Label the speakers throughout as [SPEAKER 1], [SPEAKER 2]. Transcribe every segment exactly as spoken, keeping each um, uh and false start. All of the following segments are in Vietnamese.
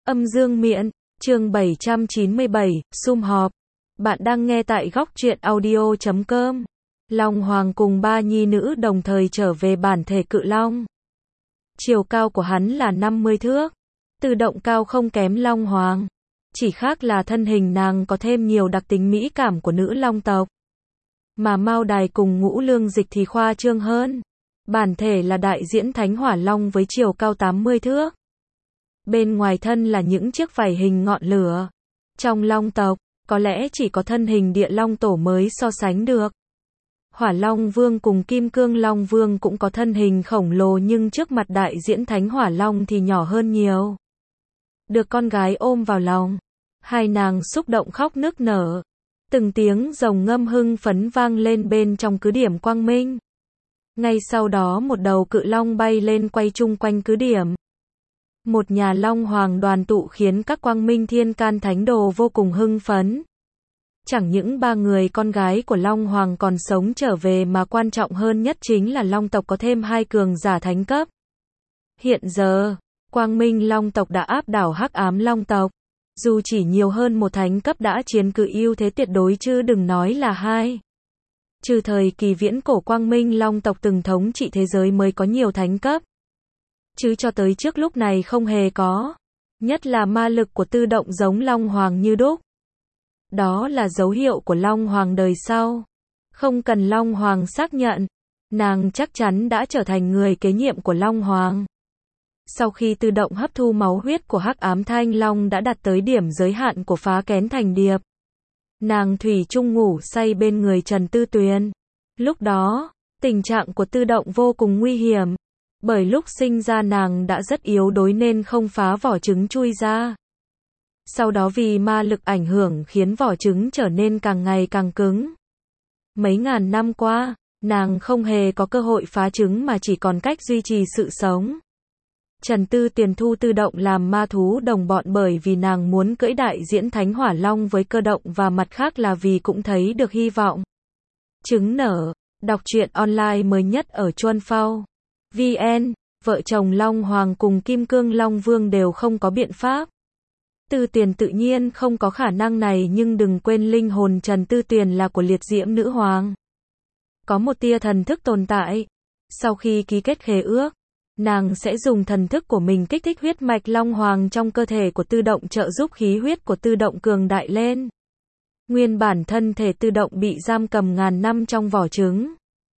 [SPEAKER 1] Âm dương miện, chương bảy trăm chín mươi bảy, sum họp. Bạn đang nghe tại góc truyện audio chấm com. Long Hoàng cùng ba nhi nữ đồng thời trở về bản thể cự long. Chiều cao của hắn là năm mươi thước. Tự động cao không kém Long Hoàng. Chỉ khác là thân hình nàng có thêm nhiều đặc tính mỹ cảm của nữ long tộc. Mà Mao Đài cùng Ngũ Lương Dịch thì khoa trương hơn. Bản thể là đại diễn thánh hỏa long với chiều cao tám mươi thước. Bên ngoài thân là những chiếc vảy hình ngọn lửa. Trong long tộc, có lẽ chỉ có thân hình địa long tổ mới so sánh được. Hỏa Long Vương cùng Kim Cương Long Vương cũng có thân hình khổng lồ nhưng trước mặt đại diễn thánh hỏa long thì nhỏ hơn nhiều. Được con gái ôm vào lòng, hai nàng xúc động khóc nức nở. Từng tiếng rồng ngâm hưng phấn vang lên bên trong cứ điểm quang minh. Ngay sau đó một đầu cự long bay lên quay chung quanh cứ điểm. Một nhà long hoàng đoàn tụ khiến các quang minh thiên can thánh đồ vô cùng hưng phấn. Chẳng những ba người con gái của Long Hoàng còn sống trở về mà quan trọng hơn nhất chính là long tộc có thêm hai cường giả thánh cấp. Hiện giờ, quang minh long tộc đã áp đảo hắc ám long tộc. Dù chỉ nhiều hơn một thánh cấp đã chiếm cứ ưu thế tuyệt đối chứ đừng nói là hai. Trừ thời kỳ viễn cổ quang minh long tộc từng thống trị thế giới mới có nhiều thánh cấp. Chứ cho tới trước lúc này không hề có. Nhất là ma lực của Tư Động giống Long Hoàng như đúc. Đó là dấu hiệu của Long Hoàng đời sau. Không cần Long Hoàng xác nhận, nàng chắc chắn đã trở thành người kế nhiệm của Long Hoàng. Sau khi Tư Động hấp thu máu huyết của hắc ám thanh long đã đạt tới điểm giới hạn của phá kén thành điệp. Nàng thủy chung ngủ say bên người Trần Tư Tuyền. Lúc đó, tình trạng của Tư Động vô cùng nguy hiểm. Bởi lúc sinh ra nàng đã rất yếu đuối nên không phá vỏ trứng chui ra. Sau đó vì ma lực ảnh hưởng khiến vỏ trứng trở nên càng ngày càng cứng. Mấy ngàn năm qua, nàng không hề có cơ hội phá trứng mà chỉ còn cách duy trì sự sống. Trần Tư Tuyền thu Tư Động làm ma thú đồng bọn bởi vì nàng muốn cưỡi đại diễn thánh hỏa long với Cơ Động và mặt khác là vì cũng thấy được hy vọng. Trứng nở, đọc truyện online mới nhất ở Chuan Phao. vê en, vợ chồng Long Hoàng cùng Kim Cương Long Vương đều không có biện pháp. Tư Tuyền tự nhiên không có khả năng này nhưng đừng quên linh hồn Trần Tư Tuyền là của liệt diễm nữ hoàng. Có một tia thần thức tồn tại. Sau khi ký kết khế ước, nàng sẽ dùng thần thức của mình kích thích huyết mạch Long Hoàng trong cơ thể của Tư Động trợ giúp khí huyết của Tư Động cường đại lên. Nguyên bản thân thể Tư Động bị giam cầm ngàn năm trong vỏ trứng.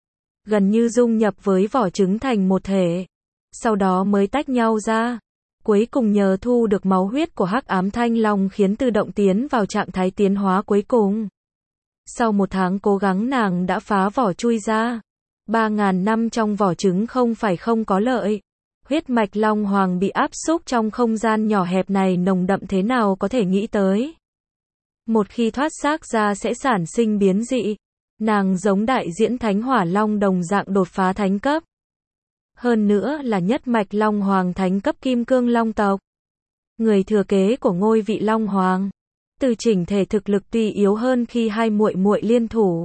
[SPEAKER 1] Gần như dung nhập với vỏ trứng thành một thể. Sau đó mới tách nhau ra. Cuối cùng nhờ thu được máu huyết của hắc ám thanh long khiến Tư Động tiến vào trạng thái tiến hóa cuối cùng. Sau một tháng cố gắng nàng đã phá vỏ chui ra. Ba ngàn năm trong vỏ trứng không phải không có lợi. Huyết mạch Long Hoàng bị áp xúc trong không gian nhỏ hẹp này nồng đậm thế nào có thể nghĩ tới. Một khi thoát xác ra sẽ sản sinh biến dị. Nàng giống đại diễn thánh hỏa long đồng dạng đột phá thánh cấp. Hơn nữa là nhất mạch Long Hoàng thánh cấp Kim Cương Long tộc. Người thừa kế của ngôi vị Long Hoàng. Từ chỉnh thể thực lực tuy yếu hơn khi hai muội muội liên thủ.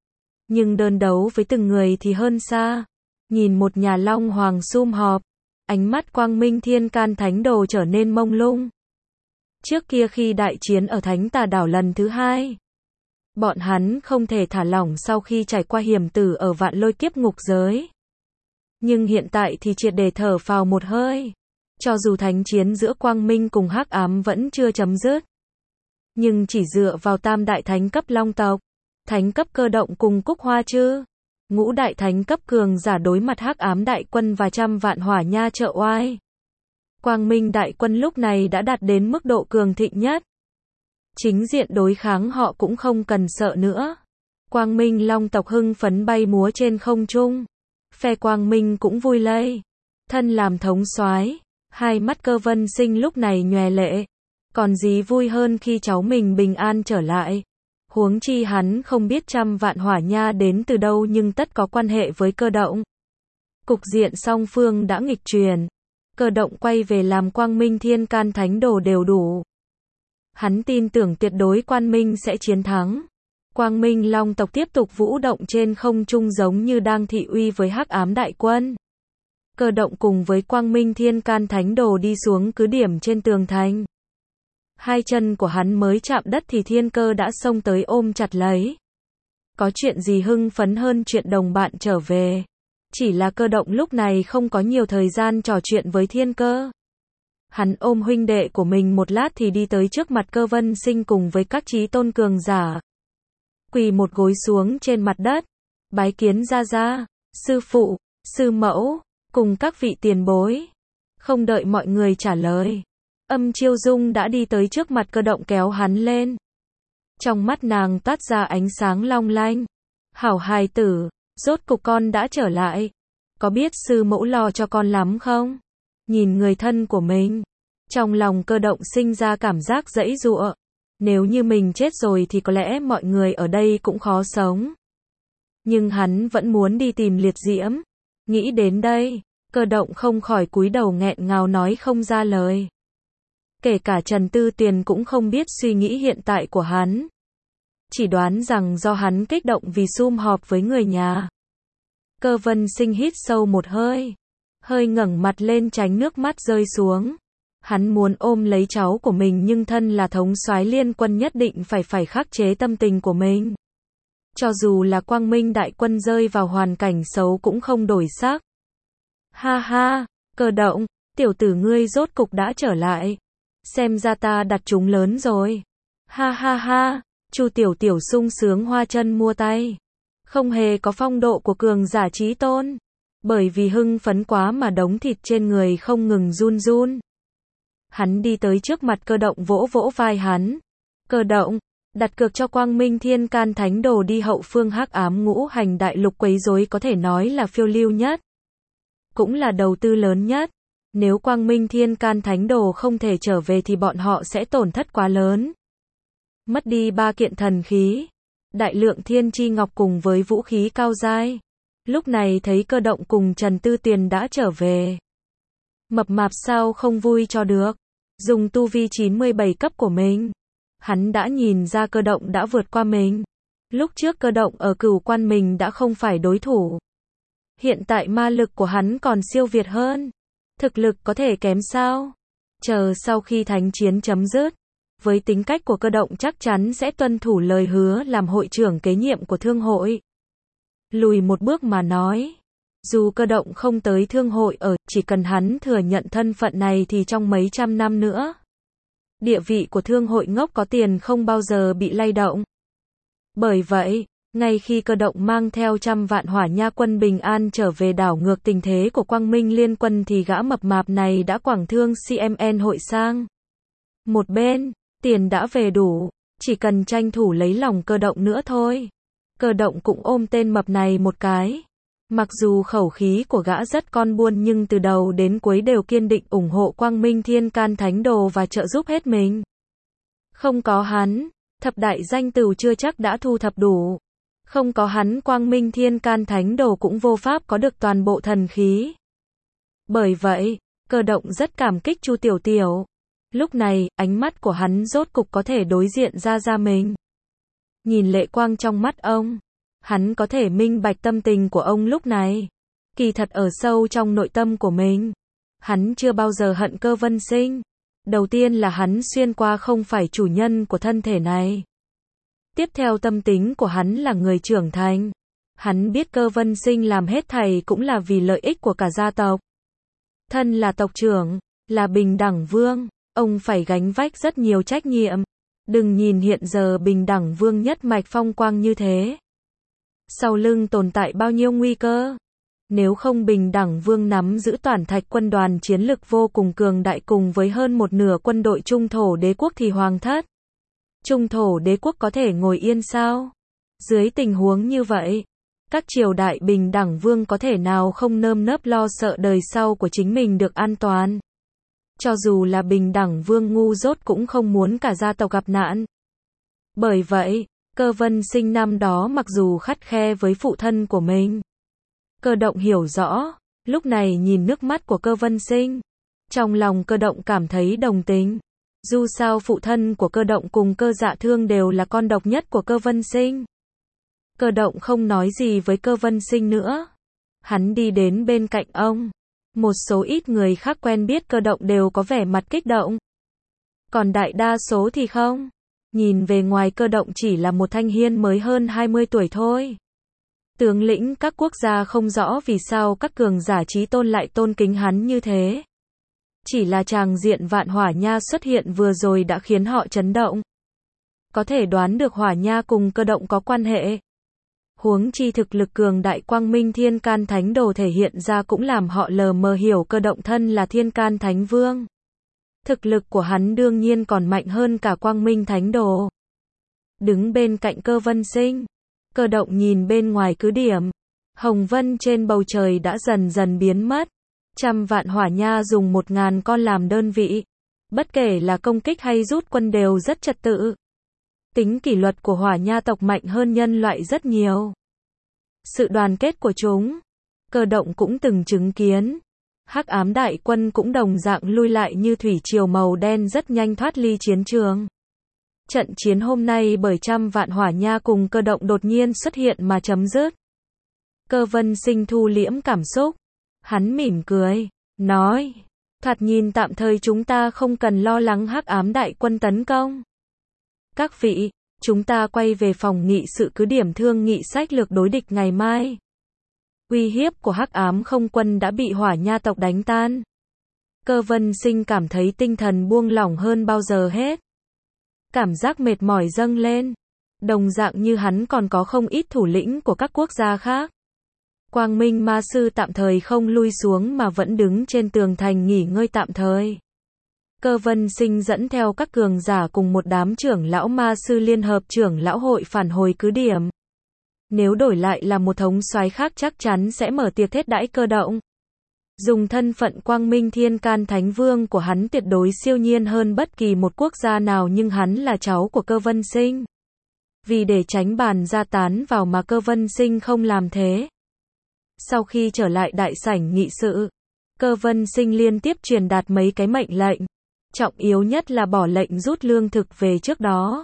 [SPEAKER 1] Nhưng đơn đấu với từng người thì hơn xa. Nhìn một nhà Long Hoàng sum họp. Ánh mắt quang minh thiên can thánh đồ trở nên mông lung. Trước kia khi đại chiến ở Thánh Tà Đảo lần thứ hai. Bọn hắn không thể thả lỏng sau khi trải qua hiểm tử ở vạn lôi kiếp ngục giới. Nhưng hiện tại thì triệt để thở phào một hơi. Cho dù thánh chiến giữa quang minh cùng hắc ám vẫn chưa chấm dứt. Nhưng chỉ dựa vào tam đại thánh cấp long tộc, thánh cấp Cơ Động cùng Cúc Hoa Trư, ngũ đại thánh cấp cường giả đối mặt hắc ám đại quân và trăm vạn hỏa nha trợ oai. Quang minh đại quân lúc này đã đạt đến mức độ cường thịnh nhất. Chính diện đối kháng họ cũng không cần sợ nữa. Quang minh long tộc hưng phấn bay múa trên không trung. Phe quang minh cũng vui lây. Thân làm thống soái, hai mắt Cơ Vân Sinh lúc này nhòe lệ. Còn gì vui hơn khi cháu mình bình an trở lại. Huống chi hắn không biết trăm vạn hỏa nha đến từ đâu nhưng tất có quan hệ với Cơ Động. Cục diện song phương đã nghịch chuyển. Cơ Động quay về làm quang minh thiên can thánh đồ đều đủ. Hắn tin tưởng tuyệt đối quang minh sẽ chiến thắng. Quang minh long tộc tiếp tục vũ động trên không trung giống như đang thị uy với hắc ám đại quân. Cơ Động cùng với quang minh thiên can thánh đồ đi xuống cứ điểm trên tường thành. Hai chân của hắn mới chạm đất thì Thiên Cơ đã xông tới ôm chặt lấy. Có chuyện gì hưng phấn hơn chuyện đồng bạn trở về. Chỉ là Cơ Động lúc này không có nhiều thời gian trò chuyện với Thiên Cơ. Hắn ôm huynh đệ của mình một lát thì đi tới trước mặt Cơ Vân Sinh cùng với các chí tôn cường giả. Quỳ một gối xuống trên mặt đất. Bái kiến gia gia, sư phụ, sư mẫu, cùng các vị tiền bối. Không đợi mọi người trả lời. Âm Chiêu Dung đã đi tới trước mặt Cơ Động kéo hắn lên. Trong mắt nàng toát ra ánh sáng long lanh. Hảo hài tử, rốt cục con đã trở lại. Có biết sư mẫu lo cho con lắm không? Nhìn người thân của mình. Trong lòng Cơ Động sinh ra cảm giác giãy giụa. Nếu như mình chết rồi thì có lẽ mọi người ở đây cũng khó sống. Nhưng hắn vẫn muốn đi tìm Liệt Diễm. Nghĩ đến đây, Cơ Động không khỏi cúi đầu nghẹn ngào nói không ra lời. Kể cả Trần Tư Tuyền cũng không biết suy nghĩ hiện tại của hắn. Chỉ đoán rằng do hắn kích động vì sum họp với người nhà. Cơ Vân Sinh hít sâu một hơi. Hơi ngẩng mặt lên tránh nước mắt rơi xuống. Hắn muốn ôm lấy cháu của mình nhưng thân là thống soái liên quân nhất định phải phải khắc chế tâm tình của mình. Cho dù là Quang Minh đại quân rơi vào hoàn cảnh xấu cũng không đổi sắc. Ha ha, Cơ Động, tiểu tử ngươi rốt cục đã trở lại. Xem ra ta đặt chúng lớn rồi. Ha ha ha, Chu Tiểu Tiểu sung sướng hoa chân mua tay. Không hề có phong độ của cường giả chí tôn. Bởi vì hưng phấn quá mà đống thịt trên người không ngừng run run. Hắn đi tới trước mặt Cơ Động vỗ vỗ vai hắn. Cơ Động, đặt cược cho Quang Minh Thiên Can Thánh Đồ đi hậu phương hắc ám ngũ hành đại lục quấy rối có thể nói là phiêu lưu nhất. Cũng là đầu tư lớn nhất. Nếu Quang Minh Thiên Can Thánh Đồ không thể trở về thì bọn họ sẽ tổn thất quá lớn. Mất đi ba kiện thần khí. Đại lượng thiên chi ngọc cùng với vũ khí cao giai. Lúc này thấy Cơ Động cùng Trần Tư Tuyền đã trở về. Mập mạp sao không vui cho được. Dùng tu vi chín mươi bảy cấp của mình. Hắn đã nhìn ra Cơ Động đã vượt qua mình. Lúc trước Cơ Động ở Cửu Quan mình đã không phải đối thủ. Hiện tại ma lực của hắn còn siêu việt hơn. Thực lực có thể kém sao? Chờ sau khi thánh chiến chấm dứt. Với tính cách của Cơ Động chắc chắn sẽ tuân thủ lời hứa làm hội trưởng kế nhiệm của thương hội. Lùi một bước mà nói. Dù Cơ Động không tới thương hội ở, chỉ cần hắn thừa nhận thân phận này thì trong mấy trăm năm nữa. Địa vị của thương hội ngốc có tiền không bao giờ bị lay động. Bởi vậy, ngay khi Cơ Động mang theo trăm vạn hỏa nha quân bình an trở về đảo ngược tình thế của Quang Minh liên quân thì gã mập mạp này đã quảng thương xê em en hội sang. Một bên, tiền đã về đủ, chỉ cần tranh thủ lấy lòng Cơ Động nữa thôi. Cơ Động cũng ôm tên mập này một cái. Mặc dù khẩu khí của gã rất con buôn nhưng từ đầu đến cuối đều kiên định ủng hộ Quang Minh Thiên Can Thánh Đồ và trợ giúp hết mình. Không có hắn, thập đại danh tửu chưa chắc đã thu thập đủ. Không có hắn Quang Minh Thiên Can Thánh Đồ cũng vô pháp có được toàn bộ thần khí. Bởi vậy, Cơ Động rất cảm kích Chu Tiểu Tiểu. Lúc này, ánh mắt của hắn rốt cục có thể đối diện ra ra mình. Nhìn lệ quang trong mắt ông, hắn có thể minh bạch tâm tình của ông lúc này. Kỳ thật ở sâu trong nội tâm của mình, hắn chưa bao giờ hận Cơ Vân Sinh. Đầu tiên là hắn xuyên qua không phải chủ nhân của thân thể này. Tiếp theo tâm tính của hắn là người trưởng thành. Hắn biết Cơ Vân Sinh làm hết thảy cũng là vì lợi ích của cả gia tộc. Thân là tộc trưởng, là bình đẳng vương, ông phải gánh vác rất nhiều trách nhiệm. Đừng nhìn hiện giờ bình đẳng vương nhất mạch phong quang như thế. Sau lưng tồn tại bao nhiêu nguy cơ. Nếu không bình đẳng vương nắm giữ toàn thạch quân đoàn chiến lực vô cùng cường đại cùng với hơn một nửa quân đội trung thổ đế quốc thì hoàng thất. Trung thổ đế quốc có thể ngồi yên sao? Dưới tình huống như vậy, các triều đại bình đẳng vương có thể nào không nơm nớp lo sợ đời sau của chính mình được an toàn? Cho dù là bình đẳng vương ngu dốt cũng không muốn cả gia tộc gặp nạn. Bởi vậy, Cơ Vân Sinh năm đó mặc dù khắt khe với phụ thân của mình. Cơ Động hiểu rõ, lúc này nhìn nước mắt của Cơ Vân Sinh. Trong lòng Cơ Động cảm thấy đồng tình. Dù sao phụ thân của Cơ Động cùng Cơ Dạ Thương đều là con độc nhất của Cơ Vân Sinh. Cơ Động không nói gì với Cơ Vân Sinh nữa. Hắn đi đến bên cạnh ông. Một số ít người khác quen biết Cơ Động đều có vẻ mặt kích động. Còn đại đa số thì không. Nhìn về ngoài Cơ Động chỉ là một thanh niên mới hơn hai mươi tuổi thôi. Tướng lĩnh các quốc gia không rõ vì sao các cường giả chí tôn lại tôn kính hắn như thế. Chỉ là tràng diện Vạn Hỏa Nha xuất hiện vừa rồi đã khiến họ chấn động. Có thể đoán được Hỏa Nha cùng Cơ Động có quan hệ. Huống chi thực lực cường đại Quang Minh Thiên Can Thánh Đồ thể hiện ra cũng làm họ lờ mờ hiểu Cơ Động thân là Thiên Can Thánh Vương. Thực lực của hắn đương nhiên còn mạnh hơn cả Quang Minh Thánh Đồ. Đứng bên cạnh Cơ Vân Sinh, Cơ Động nhìn bên ngoài cứ điểm. Hồng vân trên bầu trời đã dần dần biến mất. Trăm vạn hỏa nha dùng một ngàn con làm đơn vị. Bất kể là công kích hay rút quân đều rất trật tự. Tính kỷ luật của hỏa nha tộc mạnh hơn nhân loại rất nhiều. Sự đoàn kết của chúng, Cơ Động cũng từng chứng kiến. Hắc ám đại quân cũng đồng dạng lui lại như thủy triều màu đen rất nhanh thoát ly chiến trường. Trận chiến hôm nay bởi trăm vạn hỏa nha cùng Cơ Động đột nhiên xuất hiện mà chấm dứt. Cơ Vân Sinh thu liễm cảm xúc. Hắn mỉm cười, nói, thoạt nhìn tạm thời chúng ta không cần lo lắng hắc ám đại quân tấn công. Các vị, chúng ta quay về phòng nghị sự cứ điểm thương nghị sách lược đối địch ngày mai. Uy hiếp của hắc ám không quân đã bị hỏa nha tộc đánh tan. Cơ Vân Sinh cảm thấy tinh thần buông lỏng hơn bao giờ hết. Cảm giác mệt mỏi dâng lên. Đồng dạng như hắn còn có không ít thủ lĩnh của các quốc gia khác. Quang Minh Ma Sư tạm thời không lui xuống mà vẫn đứng trên tường thành nghỉ ngơi tạm thời. Cơ Vân Sinh dẫn theo các cường giả cùng một đám trưởng lão Ma Sư Liên hợp trưởng lão hội phản hồi cứ điểm. Nếu đổi lại là một thống soái khác chắc chắn sẽ mở tiệc thiết đãi Cơ Động. Dùng thân phận Quang Minh Thiên Can Thánh Vương của hắn tuyệt đối siêu nhiên hơn bất kỳ một quốc gia nào, nhưng hắn là cháu của Cơ Vân Sinh. Vì để tránh bàn ra tán vào mà Cơ Vân Sinh không làm thế. Sau khi trở lại đại sảnh nghị sự, Cơ Vân Sinh liên tiếp truyền đạt mấy cái mệnh lệnh. Trọng yếu nhất là bỏ lệnh rút lương thực về trước đó.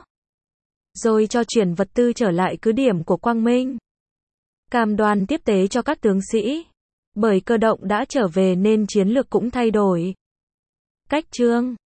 [SPEAKER 1] Rồi cho chuyển vật tư trở lại cứ điểm của Quang Minh. Cam đoan tiếp tế cho các tướng sĩ. Bởi Cơ Động đã trở về nên chiến lược cũng thay đổi. Cách chương